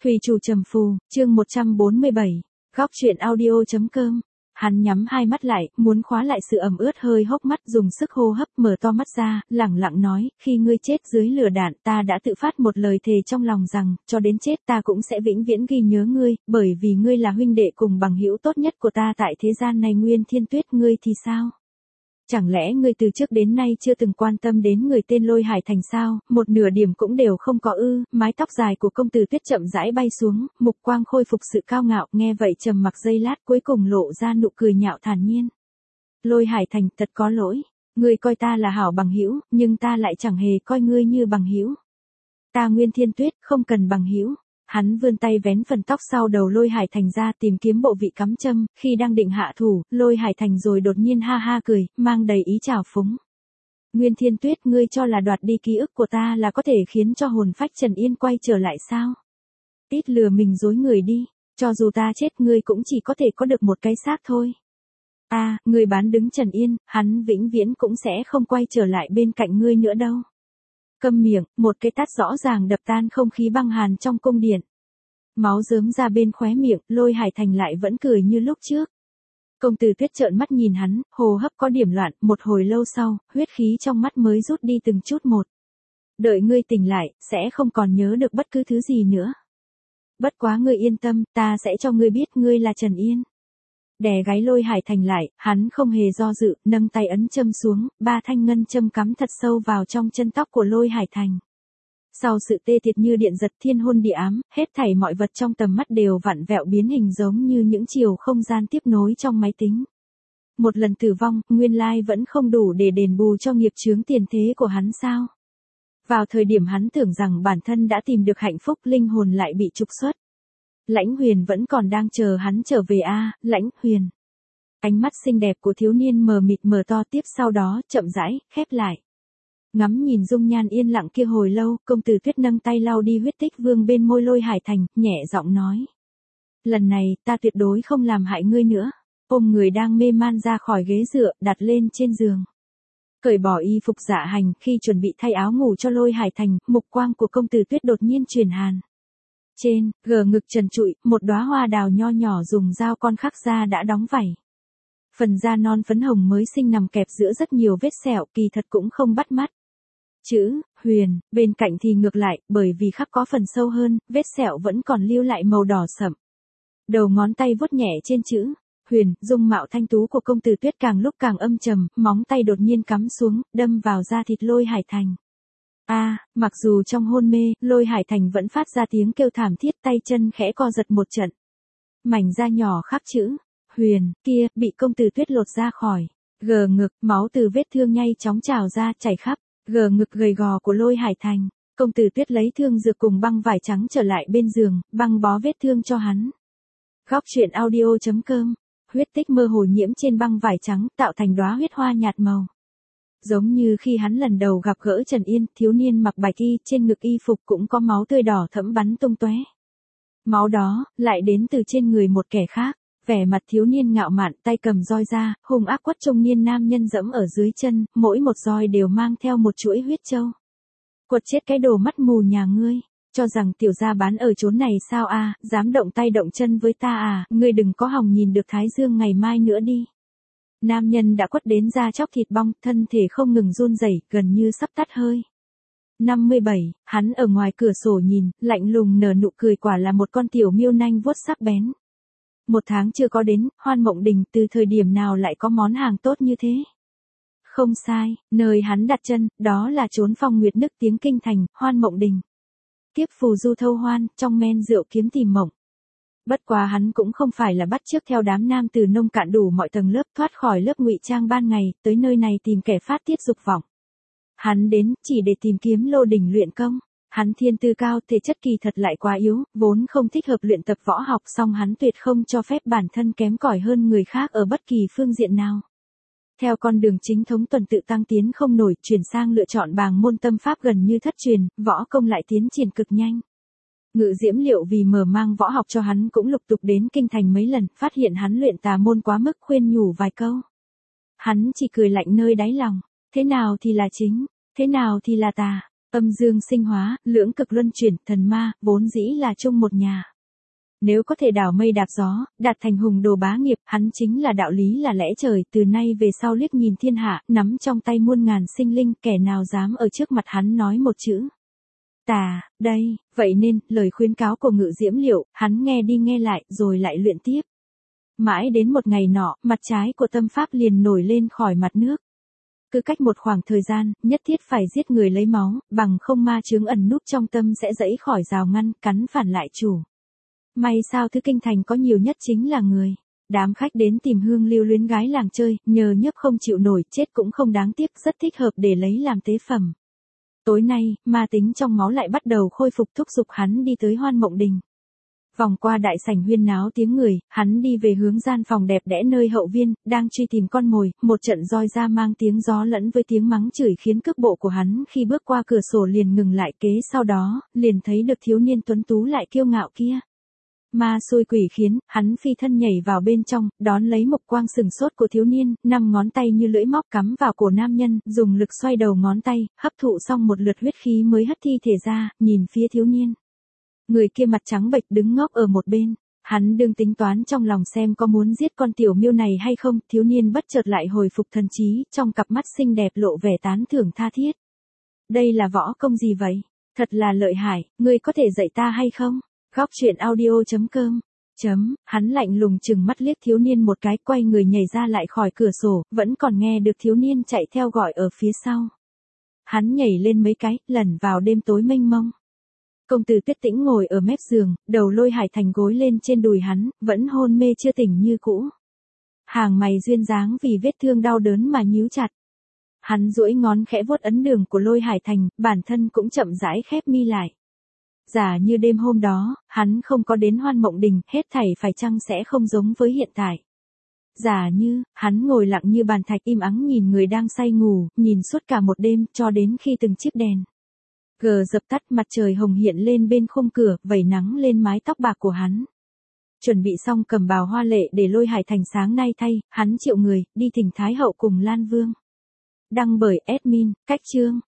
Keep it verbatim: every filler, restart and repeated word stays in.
Thủy chủ trầm phù, chương một trăm bốn mươi bảy, góc truyện audio.com. Hắn nhắm hai mắt lại, muốn khóa lại sự ẩm ướt hơi hốc mắt, dùng sức hô hấp, mở to mắt ra, lẳng lặng nói, khi ngươi chết dưới lửa đạn, ta đã tự phát một lời thề trong lòng rằng, cho đến chết ta cũng sẽ vĩnh viễn ghi nhớ ngươi, bởi vì ngươi là huynh đệ cùng bằng hữu tốt nhất của ta tại thế gian này. Nguyên Thiên Tuyết, ngươi thì sao? Chẳng lẽ ngươi từ trước đến nay chưa từng quan tâm đến người tên Lôi Hải Thành sao, một nửa điểm cũng đều không có ư? Mái tóc dài của công tử Tuyết chậm rãi bay xuống, mục quang khôi phục sự cao ngạo, nghe vậy trầm mặc giây lát cuối cùng lộ ra nụ cười nhạo thản nhiên. Lôi Hải Thành, thật có lỗi, ngươi coi ta là hảo bằng hữu, nhưng ta lại chẳng hề coi ngươi như bằng hữu. Ta Nguyên Thiên Tuyết không cần bằng hữu. Hắn vươn tay vén phần tóc sau đầu Lôi Hải Thành ra tìm kiếm bộ vị cắm châm, khi đang định hạ thủ, Lôi Hải Thành rồi đột nhiên ha ha cười, mang đầy ý trào phúng. Nguyên Thiên Tuyết, ngươi cho là đoạt đi ký ức của ta là có thể khiến cho hồn phách Trần Yên quay trở lại sao? Ít lừa mình dối người đi, cho dù ta chết ngươi cũng chỉ có thể có được một cái xác thôi. A, à, ngươi bán đứng Trần Yên, hắn vĩnh viễn cũng sẽ không quay trở lại bên cạnh ngươi nữa đâu. Câm miệng, một cái tát rõ ràng đập tan không khí băng hàn trong cung điện. Máu rớm ra bên khóe miệng, Lôi Hải Thành lại vẫn cười như lúc trước. Công tử Tuyết trợn mắt nhìn hắn, hô hấp có điểm loạn, một hồi lâu sau, huyết khí trong mắt mới rút đi từng chút một. Đợi ngươi tỉnh lại, sẽ không còn nhớ được bất cứ thứ gì nữa. Bất quá ngươi yên tâm, ta sẽ cho ngươi biết ngươi là Trần Yên. Đè gáy Lôi Hải Thành lại, hắn không hề do dự, nâng tay ấn châm xuống, ba thanh ngân châm cắm thật sâu vào trong chân tóc của Lôi Hải Thành. Sau sự tê tiệt như điện giật thiên hôn địa ám, hết thảy mọi vật trong tầm mắt đều vặn vẹo biến hình giống như những chiều không gian tiếp nối trong máy tính. Một lần tử vong, nguyên lai vẫn không đủ để đền bù cho nghiệp chướng tiền thế của hắn sao? Vào thời điểm hắn tưởng rằng bản thân đã tìm được hạnh phúc, linh hồn lại bị trục xuất. Lãnh Huyền vẫn còn đang chờ hắn trở về a, à, Lãnh Huyền. Ánh mắt xinh đẹp của thiếu niên mờ mịt mở to, tiếp sau đó chậm rãi khép lại. Ngắm nhìn dung nhan yên lặng kia hồi lâu, công tử Tuyết nâng tay lau đi huyết tích vương bên môi Lôi Hải Thành, nhẹ giọng nói: lần này ta tuyệt đối không làm hại ngươi nữa. Ôm người đang mê man ra khỏi ghế dựa, đặt lên trên giường. Cởi bỏ y phục dạ hành, khi chuẩn bị thay áo ngủ cho Lôi Hải Thành, mục quang của công tử Tuyết đột nhiên chuyển hàn. Trên, gờ ngực trần trụi, một đóa hoa đào nho nhỏ dùng dao con khắc ra đã đóng vảy. Phần da non phấn hồng mới sinh nằm kẹp giữa rất nhiều vết sẹo, kỳ thật cũng không bắt mắt. Chữ Huyền, bên cạnh thì ngược lại, bởi vì khắc có phần sâu hơn, vết sẹo vẫn còn lưu lại màu đỏ sẫm. Đầu ngón tay vuốt nhẹ trên chữ Huyền, dung mạo thanh tú của công tử Tuyết càng lúc càng âm trầm, móng tay đột nhiên cắm xuống, đâm vào da thịt Lôi Hải Thành. A, à, mặc dù trong hôn mê, Lôi Hải Thành vẫn phát ra tiếng kêu thảm thiết, tay chân khẽ co giật một trận. Mảnh da nhỏ khắc chữ Huyền kia bị công tử Tuyết lột ra khỏi gờ ngực, máu từ vết thương nhanh chóng trào ra chảy khắp gờ ngực gầy gò của Lôi Hải Thành. Công tử Tuyết lấy thương dược cùng băng vải trắng trở lại bên giường, băng bó vết thương cho hắn. Góc truyện audio.com. Huyết tích mơ hồ nhiễm trên băng vải trắng, tạo thành đóa huyết hoa nhạt màu. Giống như khi hắn lần đầu gặp gỡ Trần Yên, thiếu niên mặc bạch y, trên ngực y phục cũng có máu tươi đỏ thẫm bắn tung tóe. Máu đó lại đến từ trên người một kẻ khác. Vẻ mặt thiếu niên ngạo mạn, tay cầm roi ra, hung ác quất trung niên nam nhân dẫm ở dưới chân, mỗi một roi đều mang theo một chuỗi huyết châu. Quật chết cái đồ mắt mù nhà ngươi, cho rằng tiểu gia bán ở chốn này sao a, à, dám động tay động chân với ta à, ngươi đừng có hòng nhìn được thái dương ngày mai nữa đi. Nam nhân đã quất đến da chóc thịt bong, thân thể không ngừng run rẩy, gần như sắp tắt hơi. năm mươi bảy, hắn ở ngoài cửa sổ nhìn, lạnh lùng nở nụ cười, quả là một con tiểu miêu nanh vuốt sắc bén. Một tháng chưa có đến, Hoan Mộng Đình từ thời điểm nào lại có món hàng tốt như thế? Không sai, nơi hắn đặt chân, đó là chốn phong nguyệt nức tiếng kinh thành, Hoan Mộng Đình. Kiếp phù du thâu hoan, trong men rượu kiếm tìm mộng. Bất quá hắn cũng không phải là bắt chước theo đám nam từ nông cạn đủ mọi tầng lớp, thoát khỏi lớp ngụy trang ban ngày, tới nơi này tìm kẻ phát tiết dục vọng. Hắn đến, chỉ để tìm kiếm lô đỉnh luyện công. Hắn thiên tư cao, thể chất kỳ thật lại quá yếu, vốn không thích hợp luyện tập võ học, song hắn tuyệt không cho phép bản thân kém cỏi hơn người khác ở bất kỳ phương diện nào. Theo con đường chính thống tuần tự tăng tiến không nổi, chuyển sang lựa chọn bàng môn tâm pháp gần như thất truyền, võ công lại tiến triển cực nhanh. Ngự Diễm Liệu vì mở mang võ học cho hắn cũng lục tục đến kinh thành mấy lần, phát hiện hắn luyện tà môn quá mức, khuyên nhủ vài câu. Hắn chỉ cười lạnh nơi đáy lòng, thế nào thì là chính, thế nào thì là tà. Âm dương sinh hóa, lưỡng cực luân chuyển, thần ma, vốn dĩ là chung một nhà. Nếu có thể đảo mây đạp gió, đạt thành hùng đồ bá nghiệp, hắn chính là đạo lý là lẽ trời, từ nay về sau liếc nhìn thiên hạ, nắm trong tay muôn ngàn sinh linh, kẻ nào dám ở trước mặt hắn nói một chữ tà, đây, vậy nên, lời khuyến cáo của Ngự Diễm Liệu, hắn nghe đi nghe lại, rồi lại luyện tiếp. Mãi đến một ngày nọ, mặt trái của tâm pháp liền nổi lên khỏi mặt nước. Cứ cách một khoảng thời gian, nhất thiết phải giết người lấy máu, bằng không ma chướng ẩn núp trong tâm sẽ dẫy khỏi rào ngăn, cắn phản lại chủ. May sao thứ kinh thành có nhiều nhất chính là người. Đám khách đến tìm Hương lưu luyến gái làng chơi, nhờ nhấp không chịu nổi, chết cũng không đáng tiếc, rất thích hợp để lấy làm tế phẩm. Tối nay, ma tính trong máu lại bắt đầu khôi phục, thúc giục hắn đi tới Hoan Mộng Đình. Vòng qua đại sảnh huyên náo tiếng người, hắn đi về hướng gian phòng đẹp đẽ nơi hậu viên, đang truy tìm con mồi, một trận roi ra mang tiếng gió lẫn với tiếng mắng chửi khiến cước bộ của hắn khi bước qua cửa sổ liền ngừng lại, kế sau đó, liền thấy được thiếu niên tuấn tú lại kiêu ngạo kia. Ma xui quỷ khiến, hắn phi thân nhảy vào bên trong, đón lấy mục quang sừng sốt của thiếu niên, năm ngón tay như lưỡi móc cắm vào cổ nam nhân, dùng lực xoay đầu ngón tay, hấp thụ xong một lượt huyết khí mới hất thi thể ra, nhìn phía thiếu niên. Người kia mặt trắng bệch đứng ngốc ở một bên, hắn đương tính toán trong lòng xem có muốn giết con tiểu miêu này hay không, thiếu niên bất chợt lại hồi phục thần trí, trong cặp mắt xinh đẹp lộ vẻ tán thưởng tha thiết. Đây là võ công gì vậy? Thật là lợi hại, ngươi có thể dạy ta hay không? Góc truyện audio chấm com chấm, hắn lạnh lùng chừng mắt liếc thiếu niên một cái, quay người nhảy ra lại khỏi cửa sổ, vẫn còn nghe được thiếu niên chạy theo gọi ở phía sau. Hắn nhảy lên mấy cái, lẩn vào đêm tối mênh mông. Công tử Tuyết Tĩnh ngồi ở mép giường, đầu Lôi Hải Thành gối lên trên đùi hắn, vẫn hôn mê chưa tỉnh như cũ. Hàng mày duyên dáng vì vết thương đau đớn mà nhíu chặt. Hắn duỗi ngón khẽ vuốt ấn đường của Lôi Hải Thành, bản thân cũng chậm rãi khép mi lại. Giả như đêm hôm đó, hắn không có đến Hoan Mộng Đình, hết thảy phải chăng sẽ không giống với hiện tại. Giả như, hắn ngồi lặng như bàn thạch im ắng nhìn người đang say ngủ, nhìn suốt cả một đêm, cho đến khi từng chiếc đèn gờ dập tắt, mặt trời hồng hiện lên bên khung cửa, vẩy nắng lên mái tóc bạc của hắn. Chuẩn bị xong cầm bào hoa lệ để Lôi Hải Thành sáng nay thay, hắn triệu người, đi thỉnh Thái Hậu cùng Lan Vương. Đăng bởi admin, cách chương.